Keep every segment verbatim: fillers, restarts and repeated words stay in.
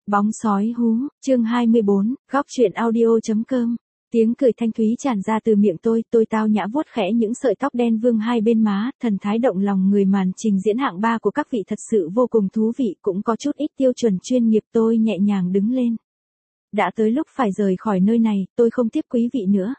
Bóng sói hú, chương hai mươi bốn, góc truyện audio.com. Tiếng cười thanh thúy tràn ra từ miệng tôi, tôi tao nhã vuốt khẽ những sợi tóc đen vương hai bên má, thần thái động lòng người màn trình diễn hạng ba của các vị thật sự vô cùng thú vị, cũng có chút ít tiêu chuẩn chuyên nghiệp. Tôi nhẹ nhàng đứng lên. Đã tới lúc phải rời khỏi nơi này, tôi không tiếp quý vị nữa.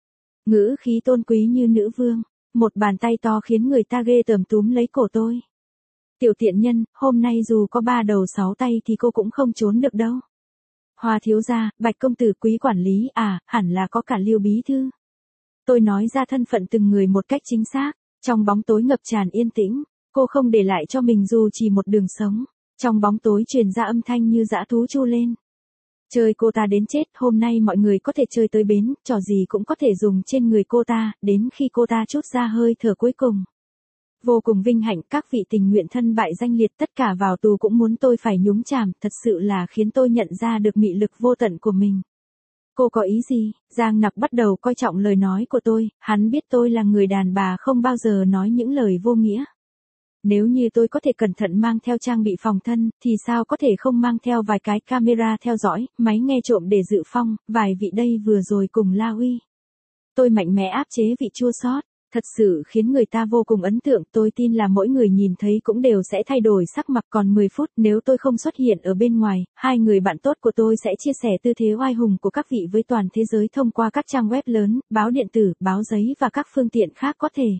Ngữ khí tôn quý như nữ vương, một bàn tay to khiến người ta ghê tởm túm lấy cổ tôi. Tiểu tiện nhân, hôm nay dù có ba đầu sáu tay thì cô cũng không trốn được đâu. Hoa thiếu gia, Bạch công tử, quý quản lý, à, hẳn là có cả Lưu bí thư. Tôi nói ra thân phận từng người một cách chính xác. Trong bóng tối ngập tràn yên tĩnh, cô không để lại cho mình dù chỉ một đường sống. Trong bóng tối truyền ra âm thanh như dã thú tru lên. Chơi cô ta đến chết, hôm nay mọi người có thể chơi tới bến, trò gì cũng có thể dùng trên người cô ta, đến khi cô ta trút ra hơi thở cuối cùng. Vô cùng vinh hạnh, các vị tình nguyện thân bại danh liệt tất cả vào tù cũng muốn tôi phải nhúng chàm, thật sự là khiến tôi nhận ra được mị lực vô tận của mình. Cô có ý gì? Giang Nặc bắt đầu coi trọng lời nói của tôi, hắn biết tôi là người đàn bà không bao giờ nói những lời vô nghĩa. Nếu như tôi có thể cẩn thận mang theo trang bị phòng thân, thì sao có thể không mang theo vài cái camera theo dõi, máy nghe trộm để dự phòng, vài vị đây vừa rồi cùng La Uy. Tôi mạnh mẽ áp chế vị chua xót. Thật sự khiến người ta vô cùng ấn tượng, tôi tin là mỗi người nhìn thấy cũng đều sẽ thay đổi sắc mặt. Còn mười phút nếu tôi không xuất hiện ở bên ngoài, hai người bạn tốt của tôi sẽ chia sẻ tư thế oai hùng của các vị với toàn thế giới thông qua các trang web lớn, báo điện tử, báo giấy và các phương tiện khác có thể.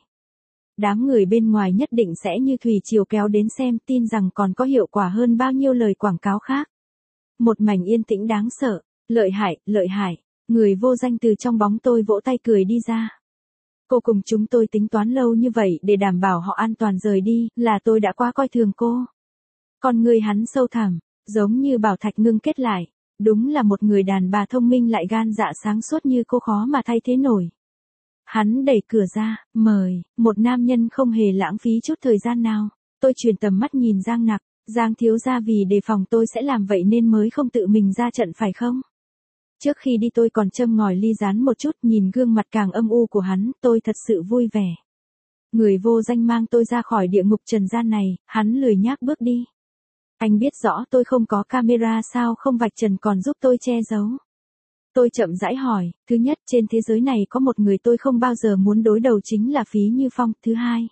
Đám người bên ngoài nhất định sẽ như thủy triều kéo đến xem, tin rằng còn có hiệu quả hơn bao nhiêu lời quảng cáo khác. Một mảnh yên tĩnh đáng sợ, lợi hại, lợi hại, người vô danh từ trong bóng tôi vỗ tay cười đi ra. Cô cùng chúng tôi tính toán lâu như vậy để đảm bảo họ an toàn rời đi, là tôi đã quá coi thường cô. Con người hắn sâu thẳm, giống như bảo thạch ngưng kết lại, đúng là một người đàn bà thông minh lại gan dạ sáng suốt như cô khó mà thay thế nổi. Hắn đẩy cửa ra, mời, một nam nhân không hề lãng phí chút thời gian nào. Tôi chuyển tầm mắt nhìn Giang Nặc, Giang thiếu gia vì đề phòng tôi sẽ làm vậy nên mới không tự mình ra trận phải không? Trước khi đi tôi còn châm ngòi ly rán một chút, nhìn gương mặt càng âm u của hắn, tôi thật sự vui vẻ. Người vô danh mang tôi ra khỏi địa ngục trần gian này, hắn lười nhác bước đi. Anh biết rõ tôi không có camera sao không vạch trần còn giúp tôi che giấu. Tôi chậm rãi hỏi, thứ nhất, trên thế giới này có một người tôi không bao giờ muốn đối đầu chính là Phí Như Phong, thứ hai.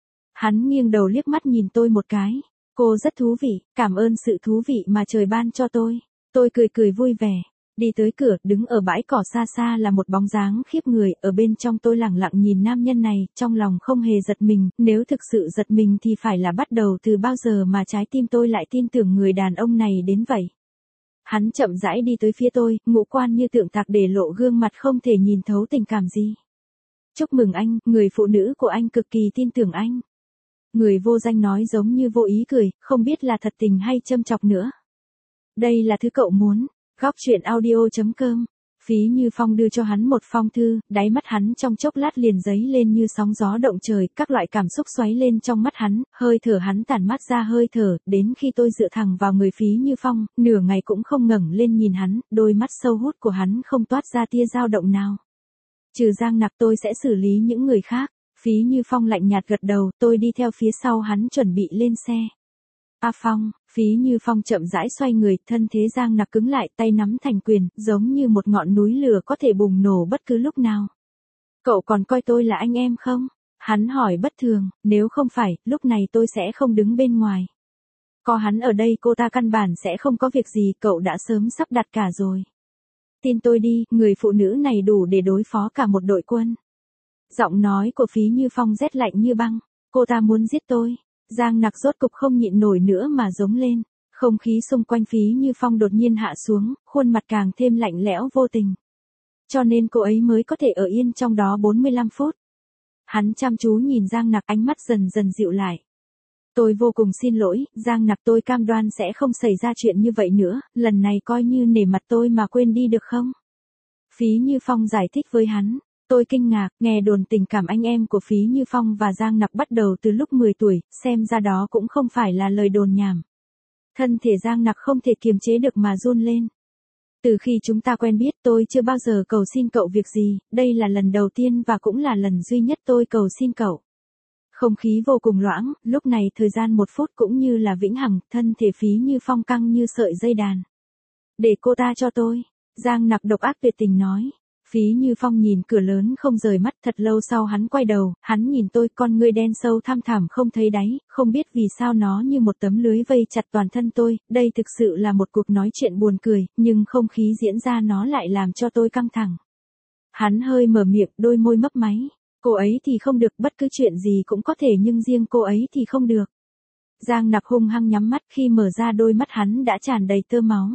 Hắn nghiêng đầu liếc mắt nhìn tôi một cái, cô rất thú vị, cảm ơn sự thú vị mà trời ban cho tôi. Tôi cười cười vui vẻ. Đi tới cửa, đứng ở bãi cỏ xa xa là một bóng dáng khiếp người, ở bên trong tôi lẳng lặng nhìn nam nhân này, trong lòng không hề giật mình, nếu thực sự giật mình thì phải là bắt đầu từ bao giờ mà trái tim tôi lại tin tưởng người đàn ông này đến vậy. Hắn chậm rãi đi tới phía tôi, ngũ quan như tượng tạc để lộ gương mặt không thể nhìn thấu tình cảm gì. Chúc mừng anh, người phụ nữ của anh cực kỳ tin tưởng anh. Người vô danh nói giống như vô ý cười, không biết là thật tình hay châm chọc nữa. Đây là thứ cậu muốn. Góc truyện audio.com. Phí Như Phong đưa cho hắn một phong thư, đáy mắt hắn trong chốc lát liền dấy lên như sóng gió động trời, các loại cảm xúc xoáy lên trong mắt hắn, hơi thở hắn tản mát ra hơi thở, đến khi tôi dựa thẳng vào người Phí Như Phong, nửa ngày cũng không ngẩng lên nhìn hắn, đôi mắt sâu hút của hắn không toát ra tia dao động nào. Trừ Giang Nặc tôi sẽ xử lý những người khác. Phí Như Phong lạnh nhạt gật đầu, tôi đi theo phía sau hắn chuẩn bị lên xe. A Phong, Phí Như Phong chậm rãi xoay người, thân thế Giang Nặc cứng lại, tay nắm thành quyền, giống như một ngọn núi lửa có thể bùng nổ bất cứ lúc nào. Cậu còn coi tôi là anh em không? Hắn hỏi bất thường, nếu không phải, lúc này tôi sẽ không đứng bên ngoài. Có hắn ở đây cô ta căn bản sẽ không có việc gì, cậu đã sớm sắp đặt cả rồi. Tin tôi đi, người phụ nữ này đủ để đối phó cả một đội quân. Giọng nói của Phí Như Phong rét lạnh như băng, cô ta muốn giết tôi. Giang Nặc rốt cục không nhịn nổi nữa mà giống lên, không khí xung quanh Phí Như Phong đột nhiên hạ xuống, khuôn mặt càng thêm lạnh lẽo vô tình. Cho nên cô ấy mới có thể ở yên trong đó bốn mươi lăm phút. Hắn chăm chú nhìn Giang Nặc, ánh mắt dần dần dịu lại. Tôi vô cùng xin lỗi, Giang Nặc, tôi cam đoan sẽ không xảy ra chuyện như vậy nữa, lần này coi như nể mặt tôi mà quên đi được không? Phí Như Phong giải thích với hắn. Tôi kinh ngạc, nghe đồn tình cảm anh em của Phí Như Phong và Giang Nặc bắt đầu từ lúc mười tuổi, xem ra đó cũng không phải là lời đồn nhảm. Thân thể Giang Nặc không thể kiềm chế được mà run lên. Từ khi chúng ta quen biết tôi chưa bao giờ cầu xin cậu việc gì, đây là lần đầu tiên và cũng là lần duy nhất tôi cầu xin cậu. Không khí vô cùng loãng, lúc này thời gian một phút cũng như là vĩnh hằng, thân thể Phí Như Phong căng như sợi dây đàn. Để cô ta cho tôi. Giang Nặc độc ác tuyệt tình nói. Phí Như Phong nhìn cửa lớn không rời mắt, thật lâu sau hắn quay đầu, hắn nhìn tôi, con ngươi đen sâu thăm thẳm không thấy đáy, không biết vì sao nó như một tấm lưới vây chặt toàn thân tôi, đây thực sự là một cuộc nói chuyện buồn cười, nhưng không khí diễn ra nó lại làm cho tôi căng thẳng. Hắn hơi mở miệng, đôi môi mấp máy. Cô ấy thì không được, bất cứ chuyện gì cũng có thể nhưng riêng cô ấy thì không được. Giang Nặc hung hăng nhắm mắt, khi mở ra đôi mắt hắn đã tràn đầy tơ máu.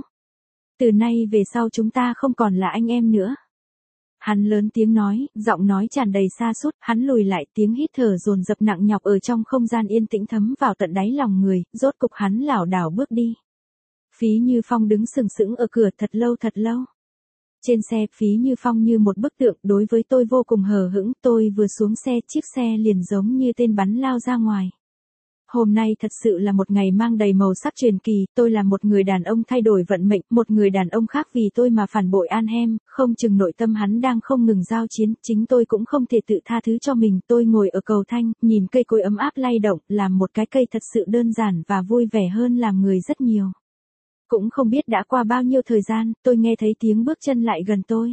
Từ nay về sau chúng ta không còn là anh em nữa. Hắn lớn tiếng nói, giọng nói tràn đầy sa sút, hắn lùi lại, tiếng hít thở dồn dập nặng nhọc ở trong không gian yên tĩnh thấm vào tận đáy lòng người, rốt cục hắn lảo đảo bước đi. Phí Như Phong đứng sừng sững ở cửa thật lâu thật lâu. Trên xe, Phí Như Phong như một bức tượng, đối với tôi vô cùng hờ hững, tôi vừa xuống xe, chiếc xe liền giống như tên bắn lao ra ngoài. Hôm nay thật sự là một ngày mang đầy màu sắc truyền kỳ, tôi là một người đàn ông thay đổi vận mệnh, một người đàn ông khác vì tôi mà phản bội An-Hem, không chừng nội tâm hắn đang không ngừng giao chiến, chính tôi cũng không thể tự tha thứ cho mình, tôi ngồi ở cầu thanh, nhìn cây cối ấm áp lay động, làm một cái cây thật sự đơn giản và vui vẻ hơn làm người rất nhiều. Cũng không biết đã qua bao nhiêu thời gian, tôi nghe thấy tiếng bước chân lại gần tôi.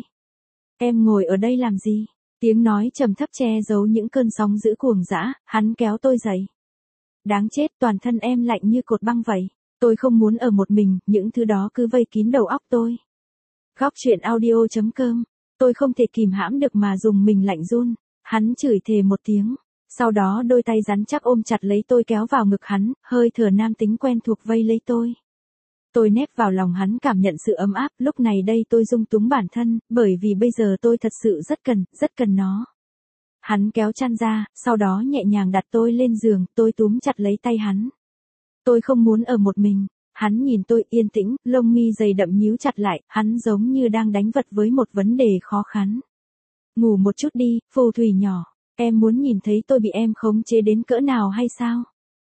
Em ngồi ở đây làm gì? Tiếng nói trầm thấp che giấu những cơn sóng dữ cuồng dã, hắn kéo tôi dậy. Đáng chết, toàn thân em lạnh như cột băng vậy. Tôi không muốn ở một mình, những thứ đó cứ vây kín đầu óc tôi. Góc truyện audio chấm com. Tôi không thể kìm hãm được mà dùng mình lạnh run. Hắn chửi thề một tiếng. Sau đó đôi tay rắn chắc ôm chặt lấy tôi kéo vào ngực hắn, hơi thở nam tính quen thuộc vây lấy tôi. Tôi nép vào lòng hắn cảm nhận sự ấm áp, lúc này đây tôi dung túng bản thân, bởi vì bây giờ tôi thật sự rất cần, rất cần nó. Hắn kéo chăn ra, sau đó nhẹ nhàng đặt tôi lên giường, tôi túm chặt lấy tay hắn. Tôi không muốn ở một mình. Hắn nhìn tôi yên tĩnh, lông mi dày đậm nhíu chặt lại, hắn giống như đang đánh vật với một vấn đề khó khăn. Ngủ một chút đi, phù thủy nhỏ, em muốn nhìn thấy tôi bị em khống chế đến cỡ nào hay sao?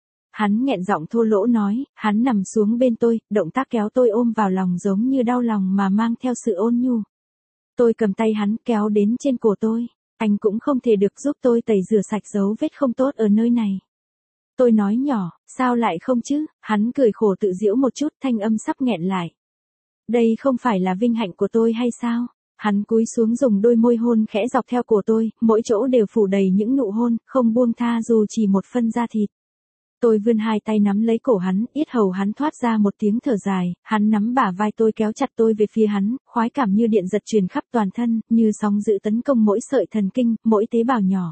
Hắn nghẹn giọng thô lỗ nói, hắn nằm xuống bên tôi, động tác kéo tôi ôm vào lòng giống như đau lòng mà mang theo sự ôn nhu. Tôi cầm tay hắn kéo đến trên cổ tôi. Anh cũng không thể được giúp tôi tẩy rửa sạch dấu vết không tốt ở nơi này. Tôi nói nhỏ, sao lại không chứ? Hắn cười khổ tự giễu một chút, thanh âm sắp nghẹn lại. Đây không phải là vinh hạnh của tôi hay sao? Hắn cúi xuống dùng đôi môi hôn khẽ dọc theo cổ tôi, mỗi chỗ đều phủ đầy những nụ hôn, không buông tha dù chỉ một phân da thịt. Tôi vươn hai tay nắm lấy cổ hắn, yết hầu hắn thoát ra một tiếng thở dài, hắn nắm bả vai tôi kéo chặt tôi về phía hắn, khoái cảm như điện giật truyền khắp toàn thân, như sóng dữ tấn công mỗi sợi thần kinh, mỗi tế bào nhỏ.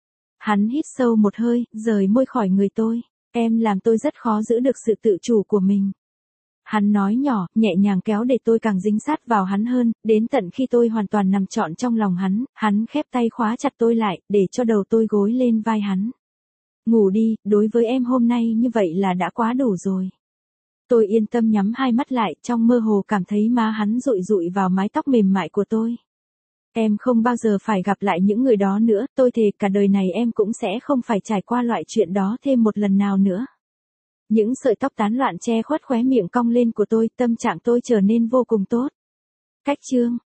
Hắn hít sâu một hơi, rời môi khỏi người tôi, em làm tôi rất khó giữ được sự tự chủ của mình. Hắn nói nhỏ, nhẹ nhàng kéo để tôi càng dính sát vào hắn hơn, đến tận khi tôi hoàn toàn nằm trọn trong lòng hắn, hắn khép tay khóa chặt tôi lại, để cho đầu tôi gối lên vai hắn. Ngủ đi, đối với em hôm nay như vậy là đã quá đủ rồi. Tôi yên tâm nhắm hai mắt lại, trong mơ hồ cảm thấy má hắn dụi dụi vào mái tóc mềm mại của tôi. Em không bao giờ phải gặp lại những người đó nữa, tôi thề cả đời này em cũng sẽ không phải trải qua loại chuyện đó thêm một lần nào nữa. Những sợi tóc tán loạn che khuất khóe miệng cong lên của tôi, tâm trạng tôi trở nên vô cùng tốt. Cách chương